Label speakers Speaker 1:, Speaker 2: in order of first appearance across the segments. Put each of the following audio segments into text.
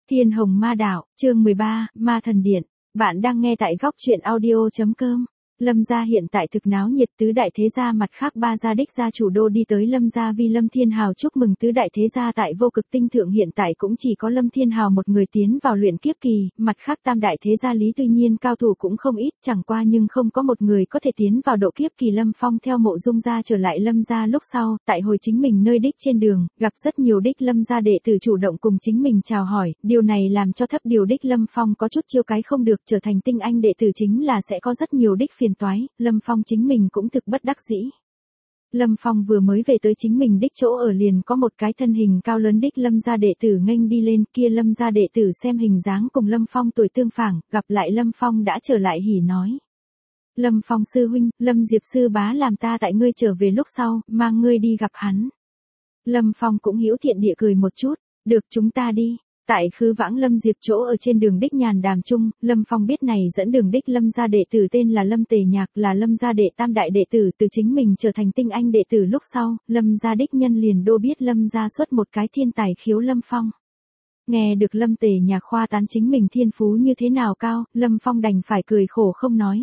Speaker 1: Thiên Hồng Ma Đạo, chương 13, Ma Thần Điện. Bạn đang nghe tại góc truyện audio.com. Lâm gia hiện tại thực náo nhiệt, tứ đại thế gia mặt khác ba gia đích gia chủ đô đi tới Lâm gia vi Lâm Thiên Hào chúc mừng tứ đại thế gia tại vô cực tinh thượng hiện tại cũng chỉ có Lâm Thiên Hào một người tiến vào luyện kiếp kỳ, mặt khác tam đại thế gia lý tuy nhiên cao thủ cũng không ít, chẳng qua nhưng không có một người có thể tiến vào độ kiếp kỳ. Lâm Phong theo Mộ Dung gia trở lại Lâm gia lúc sau, tại hồi chính mình nơi đích trên đường, gặp rất nhiều đích Lâm gia đệ tử chủ động cùng chính mình chào hỏi, điều này làm cho thấp điều đích Lâm Phong có chút chiêu cái không được, trở thành tinh anh đệ tử chính là sẽ có rất nhiều đích phiền toái, Lâm Phong chính mình cũng thực bất đắc dĩ. Lâm Phong vừa mới về tới chính mình đích chỗ ở liền có một cái thân hình cao lớn đích Lâm gia đệ tử nghênh đi lên, kia Lâm gia đệ tử xem hình dáng cùng Lâm Phong tuổi tương phản, gặp lại Lâm Phong đã trở lại hỉ nói. Lâm Phong sư huynh, Lâm Diệp sư bá làm ta tại ngươi trở về lúc sau, mang ngươi đi gặp hắn. Lâm Phong cũng hữu thiện địa cười một chút, được chúng ta đi. Tại khứ vãng Lâm Diệp chỗ ở trên đường đích nhàn đàm chung, Lâm Phong biết này dẫn đường đích Lâm gia đệ tử tên là Lâm Tề Nhạc, là Lâm gia đệ tam đại đệ tử, từ chính mình trở thành tinh anh đệ tử lúc sau, Lâm gia đích nhân liền đô biết Lâm gia xuất một cái thiên tài khiếu Lâm Phong. Nghe được Lâm Tề Nhạc khoa tán chính mình thiên phú như thế nào cao, Lâm Phong đành phải cười khổ không nói,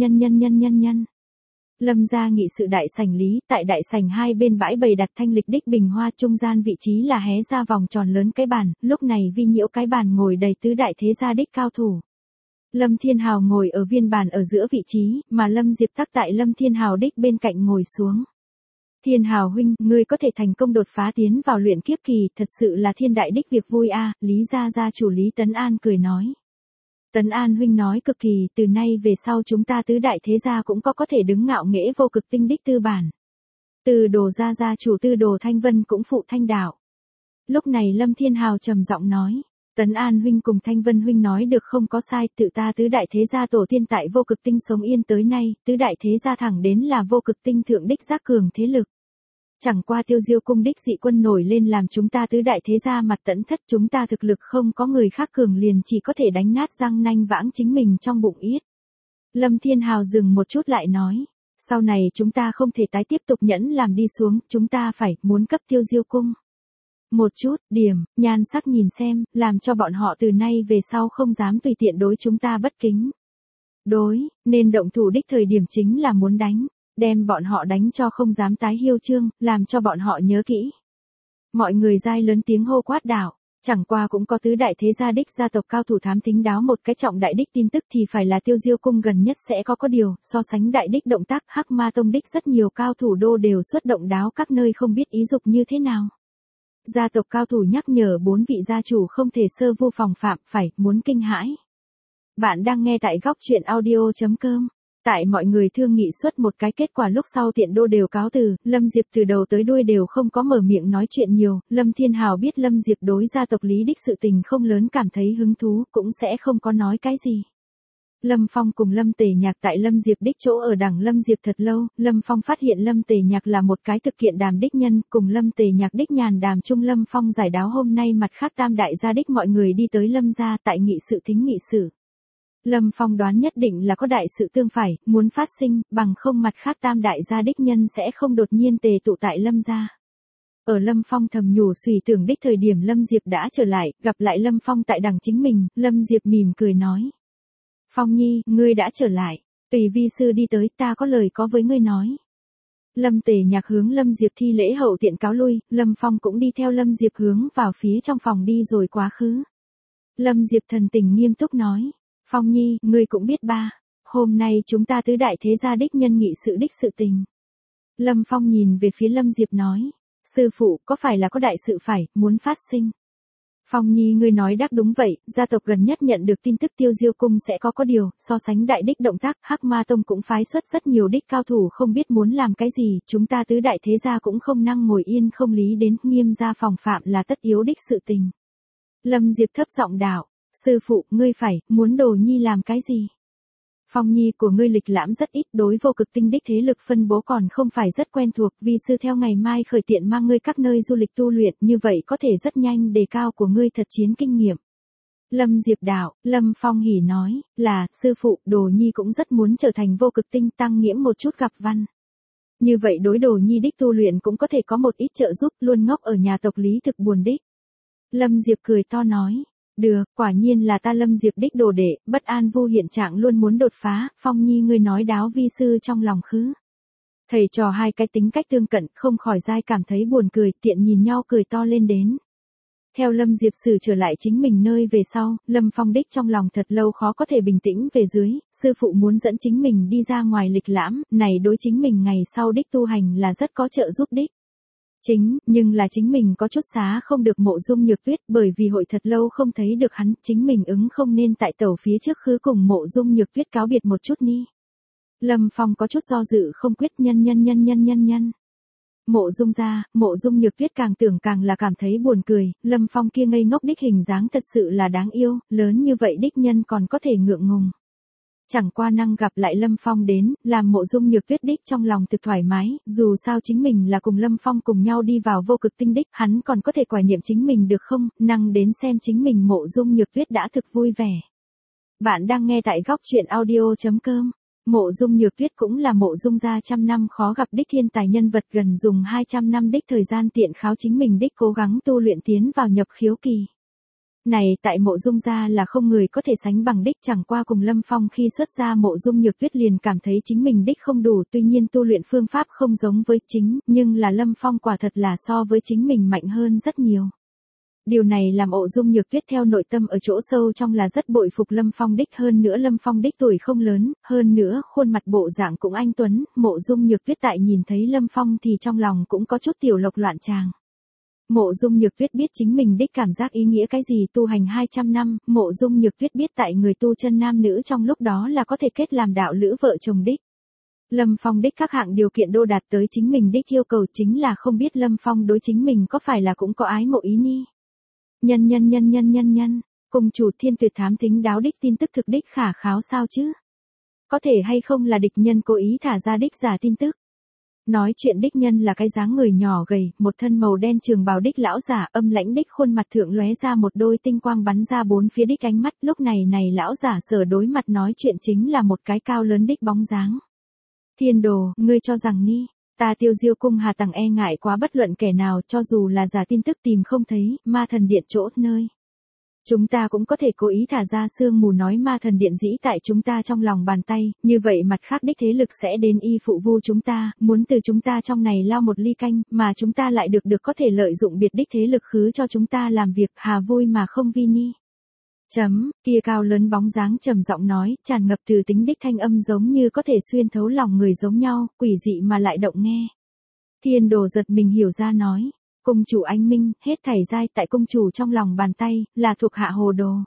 Speaker 1: nhân. Lâm gia nghị sự đại sảnh lý, tại đại sảnh hai bên bãi bày đặt thanh lịch đích bình hoa, trung gian vị trí là hé ra vòng tròn lớn cái bàn, lúc này vi nhiễu cái bàn ngồi đầy tứ đại thế gia đích cao thủ. Lâm Thiên Hào ngồi ở viên bàn ở giữa vị trí, mà Lâm Diệp tắc tại Lâm Thiên Hào đích bên cạnh ngồi xuống. Thiên Hào huynh, ngươi có thể thành công đột phá tiến vào luyện kiếp kỳ, thật sự là thiên đại đích việc vui a. Lý gia gia chủ Lý Tấn An cười nói. Tấn An huynh nói cực kỳ, từ nay về sau chúng ta tứ đại thế gia cũng có thể đứng ngạo nghễ vô cực tinh đích tư bản. Từ Đồ gia gia chủ Tư Đồ Thanh Vân cũng phụ thanh đạo. Lúc này Lâm Thiên Hào trầm giọng nói, Tấn An huynh cùng Thanh Vân huynh nói được không có sai, tự ta tứ đại thế gia tổ tiên tại vô cực tinh sống yên tới nay, tứ đại thế gia thẳng đến là vô cực tinh thượng đích giác cường thế lực. Chẳng qua Tiêu Diêu cung đích dị quân nổi lên làm chúng ta tứ đại thế gia mặt tẫn thất, chúng ta thực lực không có người khác cường liền chỉ có thể đánh nát răng nanh vãng chính mình trong bụng yết. Lâm Thiên Hào dừng một chút lại nói, sau này chúng ta không thể tái tiếp tục nhẫn làm đi xuống, chúng ta muốn cấp Tiêu Diêu cung một chút điểm nhan sắc nhìn xem, làm cho bọn họ từ nay về sau không dám tùy tiện đối chúng ta bất kính. Nên động thủ đích thời điểm chính là muốn đánh. Đem bọn họ đánh cho không dám tái hiêu trương, làm cho bọn họ nhớ kỹ. Mọi người dai lớn tiếng hô quát đảo, chẳng qua cũng có tứ đại thế gia đích gia tộc cao thủ thám thính đáo một cái trọng đại đích tin tức thì phải là Tiêu Diêu cung gần nhất sẽ có điều, so sánh đại đích động tác Hắc Ma tông đích rất nhiều cao thủ đô đều xuất động đáo các nơi không biết ý dục như thế nào. Gia tộc cao thủ nhắc nhở 4 vị gia chủ không thể sơ vu phòng phạm, muốn kinh hãi. Bạn đang nghe tại góc truyện audio.com. Tại mọi người thương nghị xuất một cái kết quả lúc sau tiện đô đều cáo từ, Lâm Diệp từ đầu tới đuôi đều không có mở miệng nói chuyện nhiều, Lâm Thiên Hào biết Lâm Diệp đối gia tộc lý đích sự tình không lớn cảm thấy hứng thú, cũng sẽ không có nói cái gì. Lâm Phong cùng Lâm Tề Nhạc tại Lâm Diệp đích chỗ ở đằng Lâm Diệp thật lâu, Lâm Phong phát hiện Lâm Tề Nhạc là một cái thực kiện đàm đích nhân, cùng Lâm Tề Nhạc đích nhàn đàm chung Lâm Phong giải đáo hôm nay mặt khác tam đại gia đích mọi người đi tới Lâm gia tại nghị sự thính nghị sự. Lâm Phong đoán nhất định là có đại sự tương phải, muốn phát sinh, bằng không mặt khác tam đại gia đích nhân sẽ không đột nhiên tề tụ tại Lâm gia. Ở Lâm Phong thầm nhủ suy tưởng đích thời điểm Lâm Diệp đã trở lại, gặp lại Lâm Phong tại đằng chính mình, Lâm Diệp mỉm cười nói. Phong nhi, ngươi đã trở lại, tùy vi sư đi tới, ta có lời có với ngươi nói. Lâm Tề Nhạc hướng Lâm Diệp thi lễ hậu tiện cáo lui, Lâm Phong cũng đi theo Lâm Diệp hướng vào phía trong phòng đi rồi quá khứ. Lâm Diệp thần tình nghiêm túc nói. Phong nhi, ngươi cũng biết ba, hôm nay chúng ta tứ đại thế gia đích nhân nghị sự đích sự tình. Lâm Phong nhìn về phía Lâm Diệp nói, sư phụ có phải là có đại sự muốn phát sinh. Phong nhi ngươi nói đắc đúng vậy, gia tộc gần nhất nhận được tin tức Tiêu Diêu cung sẽ có điều, so sánh đại đích động tác Hắc Ma tông cũng phái xuất rất nhiều đích cao thủ không biết muốn làm cái gì, chúng ta tứ đại thế gia cũng không năng ngồi yên không lý đến, nghiêm gia phòng phạm là tất yếu đích sự tình. Lâm Diệp thấp giọng đạo. Sư phụ, ngươi muốn Đồ nhi làm cái gì? Phong nhi của ngươi lịch lãm rất ít, đối vô cực tinh đích thế lực phân bố còn không phải rất quen thuộc, vi sư theo ngày mai khởi tiện mang ngươi các nơi du lịch tu luyện, như vậy có thể rất nhanh đề cao của ngươi thật chiến kinh nghiệm. Lâm Diệp đạo, Lâm Phong hỉ nói, là, sư phụ, Đồ nhi cũng rất muốn trở thành vô cực tinh tăng nghiễm một chút gặp văn. Như vậy đối Đồ nhi đích tu luyện cũng có thể có một ít trợ giúp, luôn ngốc ở nhà tộc lý thực buồn đích. Lâm Diệp cười to nói. Được, quả nhiên là ta Lâm Diệp đích đồ đệ, bất an vu hiện trạng luôn muốn đột phá, Phong Nhi ngươi nói đáo vi sư trong lòng khứ. Thầy trò hai cái tính cách tương cận, không khỏi dai cảm thấy buồn cười, tiện nhìn nhau cười to lên đến. Theo Lâm Diệp Sử trở lại chính mình nơi về sau, Lâm Phong đích trong lòng thật lâu khó có thể bình tĩnh về dưới, sư phụ muốn dẫn chính mình đi ra ngoài lịch lãm, này đối chính mình ngày sau đích tu hành là rất có trợ giúp đích. Nhưng là chính mình có chút xá không được Mộ Dung Nhược Tuyết, bởi vì hội thật lâu không thấy được hắn, chính mình ứng không nên tại tàu phía trước khứ cùng Mộ Dung Nhược Tuyết cáo biệt một chút ni. Lâm Phong có chút do dự không quyết nhân. Mộ Dung ra, Mộ Dung Nhược Tuyết càng tưởng càng là cảm thấy buồn cười, Lâm Phong kia ngây ngốc đích hình dáng thật sự là đáng yêu, lớn như vậy đích nhân còn có thể ngượng ngùng. Chẳng qua năng gặp lại Lâm Phong đến, làm Mộ Dung Nhược Tuyết đích trong lòng thực thoải mái, dù sao chính mình là cùng Lâm Phong cùng nhau đi vào vô cực tinh đích, hắn còn có thể quả niệm chính mình được không, năng đến xem chính mình Mộ Dung Nhược Tuyết đã thực vui vẻ. Bạn đang nghe tại góc truyện audio.com. Mộ Dung Nhược Tuyết cũng là Mộ Dung gia trăm năm khó gặp đích thiên tài nhân vật, gần dùng 200 năm đích thời gian tiện kháo chính mình đích cố gắng tu luyện tiến vào nhập khiếu kỳ. Này tại Mộ Dung gia là không người có thể sánh bằng đích, chẳng qua cùng Lâm Phong khi xuất gia Mộ Dung Nhược Tuyết liền cảm thấy chính mình đích không đủ, tuy nhiên tu luyện phương pháp không giống với chính, nhưng là Lâm Phong quả thật là so với chính mình mạnh hơn rất nhiều. Điều này làm Mộ Dung Nhược Tuyết theo nội tâm ở chỗ sâu trong là rất bội phục Lâm Phong đích, hơn nữa Lâm Phong đích tuổi không lớn, hơn nữa khuôn mặt bộ dạng cũng anh tuấn, Mộ Dung Nhược Tuyết tại nhìn thấy Lâm Phong thì trong lòng cũng có chút tiểu lộc loạn tràng. Mộ Dung Nhược Tuyết biết chính mình đích cảm giác ý nghĩa cái gì tu hành 200 năm, Mộ Dung Nhược Tuyết biết tại người tu chân nam nữ trong lúc đó là có thể kết làm đạo lữ vợ chồng đích. Lâm Phong đích các hạng điều kiện đô đạt tới chính mình đích yêu cầu, chính là không biết Lâm Phong đối chính mình có phải là cũng có ái mộ ý ni. Nhân, cùng chủ Thiên Tuyệt thám thính đáo đích tin tức thực đích khả kháo sao chứ? Có thể hay không là địch nhân cố ý thả ra đích giả tin tức? Nói chuyện đích nhân là cái dáng người nhỏ gầy, một thân màu đen trường bào đích lão giả, âm lãnh đích khuôn mặt thượng lóe ra một đôi tinh quang bắn ra bốn phía đích ánh mắt, lúc này lão giả sở đối mặt nói chuyện chính là một cái cao lớn đích bóng dáng. Thiên Đồ, ngươi cho rằng ni, ta Tiêu Diêu cung hà tằng e ngại quá bất luận kẻ nào, cho dù là giả tin tức tìm không thấy, ma thần điện chỗ nơi. Chúng ta cũng có thể cố ý thả ra sương mù nói ma thần điện dĩ tại chúng ta trong lòng bàn tay, như vậy mặt khác đích thế lực sẽ đến y phụ vu chúng ta, muốn từ chúng ta trong này lao một ly canh, mà chúng ta lại được có thể lợi dụng biệt đích thế lực khứ cho chúng ta làm việc, hà vui mà không vi ni. Kia cao lớn bóng dáng trầm giọng nói, tràn ngập từ tính đích thanh âm giống như có thể xuyên thấu lòng người giống nhau, quỷ dị mà lại động nghe. Thiên Đồ giật mình hiểu ra nói, cung chủ anh minh, hết thảy giai tại cung chủ trong lòng bàn tay, là thuộc hạ hồ đồ.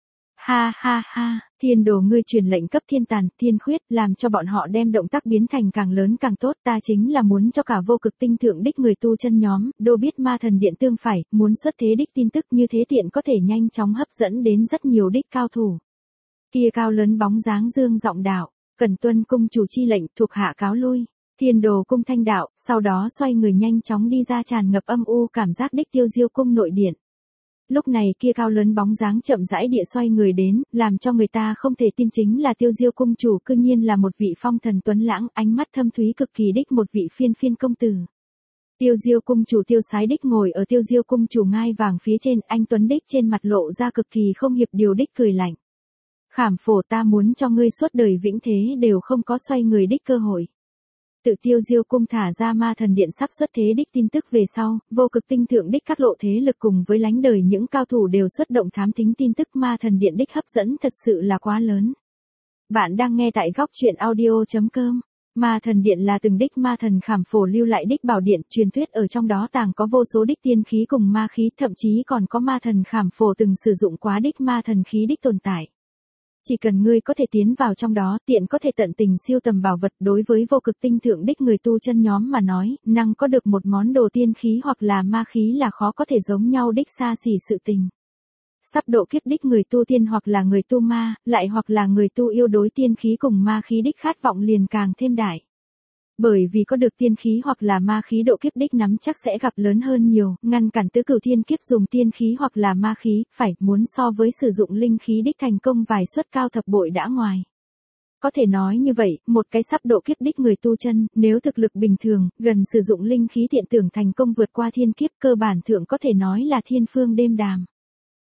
Speaker 1: Ha, Thiên Đồ ngươi truyền lệnh cấp Thiên Tàn, Thiên Khuyết, làm cho bọn họ đem động tác biến thành càng lớn càng tốt, ta chính là muốn cho cả vô cực tinh thượng đích người tu chân nhóm, đô biết ma thần điện tương phải, muốn xuất thế đích tin tức như thế tiện có thể nhanh chóng hấp dẫn đến rất nhiều đích cao thủ. Kia cao lớn bóng dáng dương giọng đạo, cần tuân cung chủ chi lệnh, thuộc hạ cáo lui. Thiên Đồ cung thanh đạo, sau đó xoay người nhanh chóng đi ra tràn ngập âm u cảm giác đích Tiêu Diêu cung nội điện. Lúc này kia cao lớn bóng dáng chậm rãi địa xoay người đến, làm cho người ta không thể tin chính là Tiêu Diêu cung chủ, cư nhiên là một vị phong thần tuấn lãng, ánh mắt thâm thúy cực kỳ đích một vị phiên công tử. Tiêu Diêu cung chủ Tiêu Sái đích ngồi ở Tiêu Diêu cung chủ ngai vàng phía trên, anh tuấn đích trên mặt lộ ra cực kỳ không hiệp điều đích cười lạnh. Khảm Phổ, ta muốn cho ngươi suốt đời vĩnh thế đều không có xoay người đích cơ hội. Tự Tiêu Diêu cung thả ra ma thần điện sắp xuất thế đích tin tức về sau, vô cực tinh thượng đích các lộ thế lực cùng với lánh đời những cao thủ đều xuất động thám thính tin tức, ma thần điện đích hấp dẫn thật sự là quá lớn. Bạn đang nghe tại góc truyện audio.com. Ma thần điện là từng đích ma thần Khảm Phổ lưu lại đích bảo điện, truyền thuyết ở trong đó tàng có vô số đích tiên khí cùng ma khí, thậm chí còn có ma thần Khảm Phổ từng sử dụng quá đích ma thần khí đích tồn tại. Chỉ cần ngươi có thể tiến vào trong đó, tiện có thể tận tình siêu tầm bảo vật, đối với vô cực tinh thượng đích người tu chân nhóm mà nói, năng có được một món đồ tiên khí hoặc là ma khí là khó có thể giống nhau đích xa xỉ sự tình. Sắp độ kiếp đích người tu tiên hoặc là người tu ma, lại hoặc là người tu yêu đối tiên khí cùng ma khí đích khát vọng liền càng thêm đại. Bởi vì có được tiên khí hoặc là ma khí độ kiếp đích nắm chắc sẽ gặp lớn hơn nhiều, ngăn cản tứ cửu thiên kiếp dùng tiên khí hoặc là ma khí, phải muốn so với sử dụng linh khí đích thành công vài suất cao thập bội đã ngoài. Có thể nói như vậy, một cái sắp độ kiếp đích người tu chân, nếu thực lực bình thường, gần sử dụng linh khí tiện tưởng thành công vượt qua thiên kiếp, cơ bản thượng có thể nói là thiên phương đêm đàm.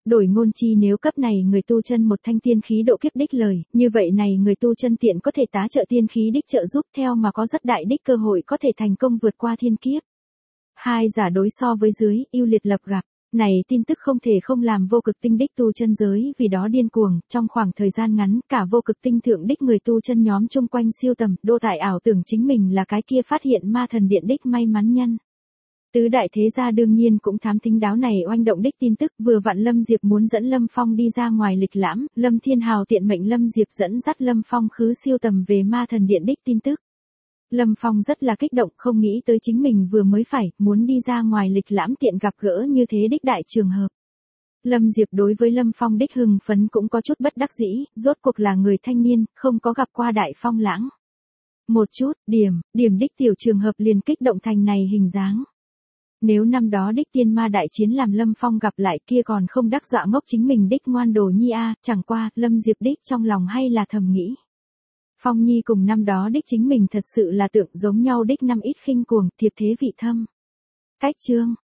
Speaker 1: đổi ngôn chi nếu cấp này người tu chân một thanh tiên khí độ kiếp đích lời, như vậy này người tu chân tiện có thể tá trợ tiên khí đích trợ giúp theo mà có rất đại đích cơ hội có thể thành công vượt qua thiên kiếp. Hai giả đối so với dưới, ưu liệt lập gặp. Này tin tức không thể không làm vô cực tinh đích tu chân giới vì đó điên cuồng, trong khoảng thời gian ngắn cả vô cực tinh thượng đích người tu chân nhóm chung quanh siêu tầm, đô tại ảo tưởng chính mình là cái kia phát hiện ma thần điện đích may mắn nhân. Tứ đại thế gia đương nhiên cũng thám thính đáo này oanh động đích tin tức, vừa vặn Lâm Diệp muốn dẫn Lâm Phong đi ra ngoài lịch lãm, Lâm Thiên Hào tiện mệnh Lâm Diệp dẫn dắt Lâm Phong khứ siêu tầm về ma thần điện đích tin tức. Lâm Phong rất là kích động, không nghĩ tới chính mình vừa mới phải, muốn đi ra ngoài lịch lãm tiện gặp gỡ như thế đích đại trường hợp. Lâm Diệp đối với Lâm Phong đích hưng phấn cũng có chút bất đắc dĩ, rốt cuộc là người thanh niên, không có gặp qua đại phong lãng. Một chút, điểm đích tiểu trường hợp liền kích động thành này hình dáng. Nếu năm đó đích tiên ma đại chiến làm Lâm Phong gặp lại kia còn không đắc dọa ngốc chính mình đích ngoan đồ nhi a, chẳng qua, Lâm Diệp đích trong lòng hay là thầm nghĩ. Phong Nhi cùng năm đó đích chính mình thật sự là tượng giống nhau đích năm ít khinh cuồng, thiệp thế vị thâm. Cách chương